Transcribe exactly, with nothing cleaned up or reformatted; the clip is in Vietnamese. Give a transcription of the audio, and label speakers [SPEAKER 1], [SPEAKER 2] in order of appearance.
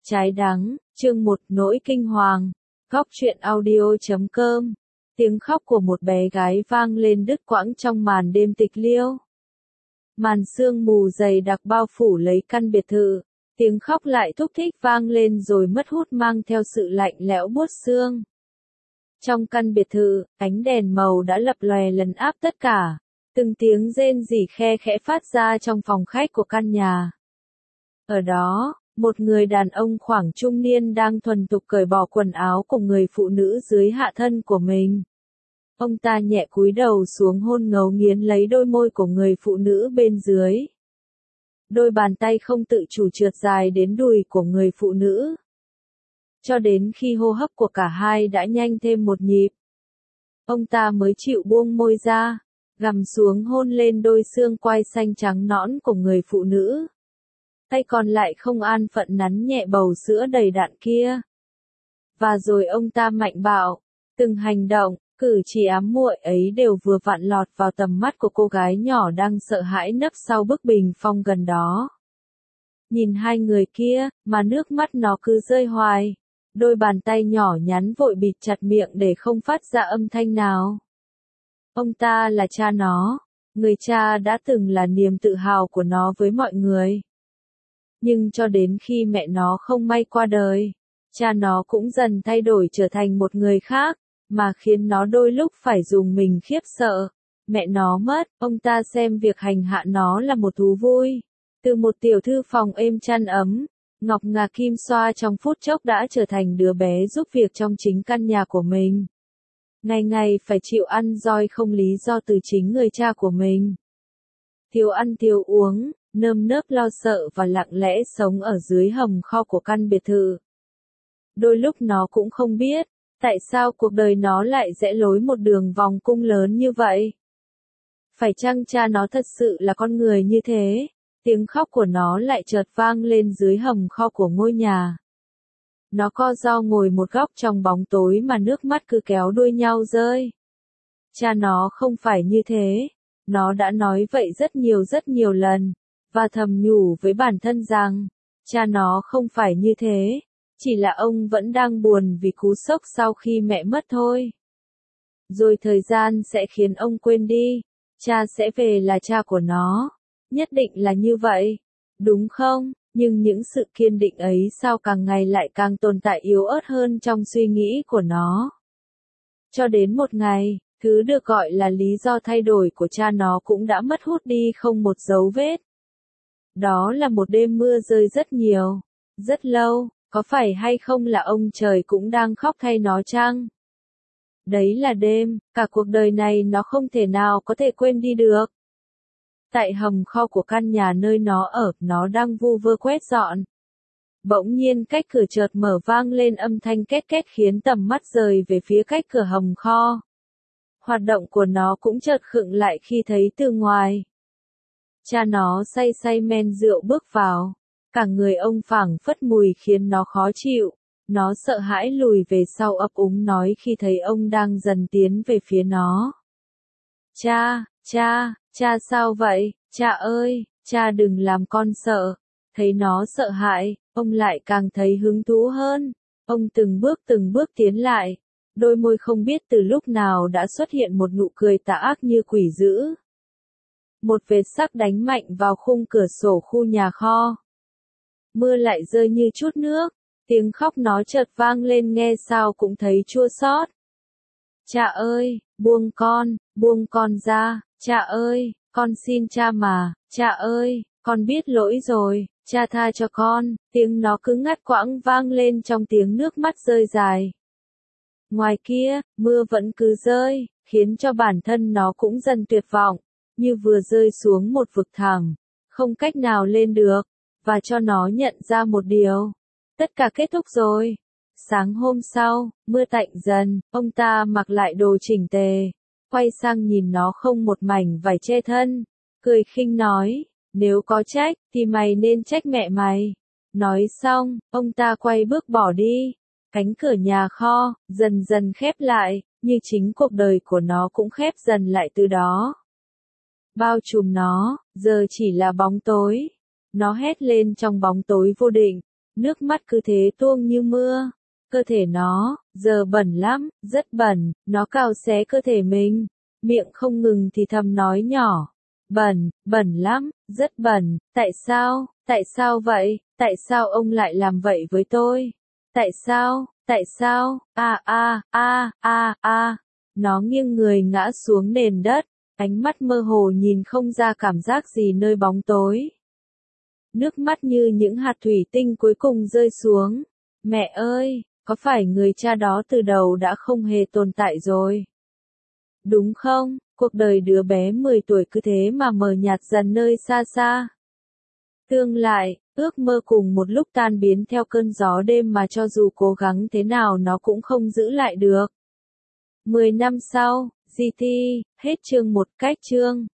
[SPEAKER 1] Trái đắng, chương một nỗi kinh hoàng. Góc truyện audio chấm com. Tiếng khóc của một bé gái vang lên đứt quãng trong màn đêm tịch liêu. Màn sương mù dày đặc bao phủ lấy căn biệt thự. Tiếng khóc lại thúc thích vang lên rồi mất hút mang theo sự lạnh lẽo buốt xương. Trong căn biệt thự, ánh đèn màu đã lập lòe lấn áp tất cả. Từng tiếng rên rỉ khe khẽ phát ra trong phòng khách của căn nhà. Ở đó, một người đàn ông khoảng trung niên đang thuần thục cởi bỏ quần áo của người phụ nữ dưới hạ thân của mình. Ông ta nhẹ cúi đầu xuống hôn ngấu nghiến lấy đôi môi của người phụ nữ bên dưới. Đôi bàn tay không tự chủ trượt dài đến đùi của người phụ nữ. Cho đến khi hô hấp của cả hai đã nhanh thêm một nhịp. Ông ta mới chịu buông môi ra, gằm xuống hôn lên đôi xương quai xanh trắng nõn của người phụ nữ. Tay còn lại không an phận nắn nhẹ bầu sữa đầy đặn kia. Và rồi ông ta mạnh bạo, từng hành động, cử chỉ ám muội ấy đều vừa vặn lọt vào tầm mắt của cô gái nhỏ đang sợ hãi nấp sau bức bình phong gần đó. Nhìn hai người kia, mà nước mắt nó cứ rơi hoài. Đôi bàn tay nhỏ nhắn vội bịt chặt miệng để không phát ra âm thanh nào. Ông ta là cha nó, người cha đã từng là niềm tự hào của nó với mọi người. Nhưng cho đến khi mẹ nó không may qua đời, cha nó cũng dần thay đổi trở thành một người khác, mà khiến nó đôi lúc phải dùng mình khiếp sợ. Mẹ nó mất, ông ta xem việc hành hạ nó là một thú vui. Từ một tiểu thư phòng êm chăn ấm, ngọc ngà kim xoa trong phút chốc đã trở thành đứa bé giúp việc trong chính căn nhà của mình. Ngày ngày phải chịu ăn roi không lý do từ chính người cha của mình. Thiếu ăn thiếu uống, nơm nớp lo sợ và lặng lẽ sống ở dưới hầm kho của căn biệt thự. Đôi lúc nó cũng không biết, tại sao cuộc đời nó lại rẽ lối một đường vòng cung lớn như vậy. Phải chăng cha nó thật sự là con người như thế? Tiếng khóc của nó lại chợt vang lên dưới hầm kho của ngôi nhà. Nó co ro ngồi một góc trong bóng tối mà nước mắt cứ kéo đuôi nhau rơi. Cha nó không phải như thế. Nó đã nói vậy rất nhiều rất nhiều lần, và thầm nhủ với bản thân rằng, cha nó không phải như thế, chỉ là ông vẫn đang buồn vì cú sốc sau khi mẹ mất thôi. Rồi thời gian sẽ khiến ông quên đi, cha sẽ về là cha của nó, nhất định là như vậy, đúng không? Nhưng những sự kiên định ấy sao càng ngày lại càng tồn tại yếu ớt hơn trong suy nghĩ của nó. Cho đến một ngày, thứ được gọi là lý do thay đổi của cha nó cũng đã mất hút đi không một dấu vết. Đó là một đêm mưa rơi rất nhiều, rất lâu, có phải hay không là ông trời cũng đang khóc thay nó chăng? Đấy là đêm, cả cuộc đời này nó không thể nào có thể quên đi được. Tại hầm kho của căn nhà nơi nó ở, nó đang vu vơ quét dọn. Bỗng nhiên cách cửa chợt mở vang lên âm thanh két két khiến tầm mắt rời về phía cách cửa hầm kho. Hoạt động của nó cũng chợt khựng lại khi thấy từ ngoài. Cha nó say say men rượu bước vào. Cả người ông phảng phất mùi khiến nó khó chịu. Nó sợ hãi lùi về sau ấp úng nói khi thấy ông đang dần tiến về phía nó. Cha, cha, cha sao vậy? Cha ơi, cha đừng làm con sợ. Thấy nó sợ hãi, ông lại càng thấy hứng thú hơn. Ông từng bước từng bước tiến lại. Đôi môi không biết từ lúc nào đã xuất hiện một nụ cười tà ác như quỷ dữ. Một vệt sắc đánh mạnh vào khung cửa sổ khu nhà kho. Mưa lại rơi như chút nước, tiếng khóc nó chợt vang lên nghe sao cũng thấy chua xót. Cha ơi, buông con, buông con ra, cha ơi, con xin cha mà, cha ơi, con biết lỗi rồi, cha tha cho con, tiếng nó cứ ngắt quãng vang lên trong tiếng nước mắt rơi dài. Ngoài kia, mưa vẫn cứ rơi, khiến cho bản thân nó cũng dần tuyệt vọng, như vừa rơi xuống một vực thẳm, không cách nào lên được, và cho nó nhận ra một điều. Tất cả kết thúc rồi. Sáng hôm sau, mưa tạnh dần, ông ta mặc lại đồ chỉnh tề, quay sang nhìn nó không một mảnh vải che thân, cười khinh nói, nếu có trách, thì mày nên trách mẹ mày. Nói xong, ông ta quay bước bỏ đi. Cánh cửa nhà kho, dần dần khép lại, như chính cuộc đời của nó cũng khép dần lại từ đó. Bao trùm nó, giờ chỉ là bóng tối. Nó hét lên trong bóng tối vô định. Nước mắt cứ thế tuông như mưa. Cơ thể nó, giờ bẩn lắm, rất bẩn, nó cào xé cơ thể mình. Miệng không ngừng thì thầm nói nhỏ. Bẩn, bẩn lắm, rất bẩn, tại sao, tại sao vậy, tại sao ông lại làm vậy với tôi? Tại sao, tại sao, a a a a a. Nó nghiêng người ngã xuống nền đất, ánh mắt mơ hồ nhìn không ra cảm giác gì nơi bóng tối. Nước mắt như những hạt thủy tinh cuối cùng rơi xuống. Mẹ ơi, có phải người cha đó từ đầu đã không hề tồn tại rồi? Đúng không? Cuộc đời đứa bé mười tuổi cứ thế mà mờ nhạt dần nơi xa xa. Tương lại, ước mơ cùng một lúc tan biến theo cơn gió đêm mà cho dù cố gắng thế nào nó cũng không giữ lại được. Mười năm sau, giê tê, hết chương một cách chương.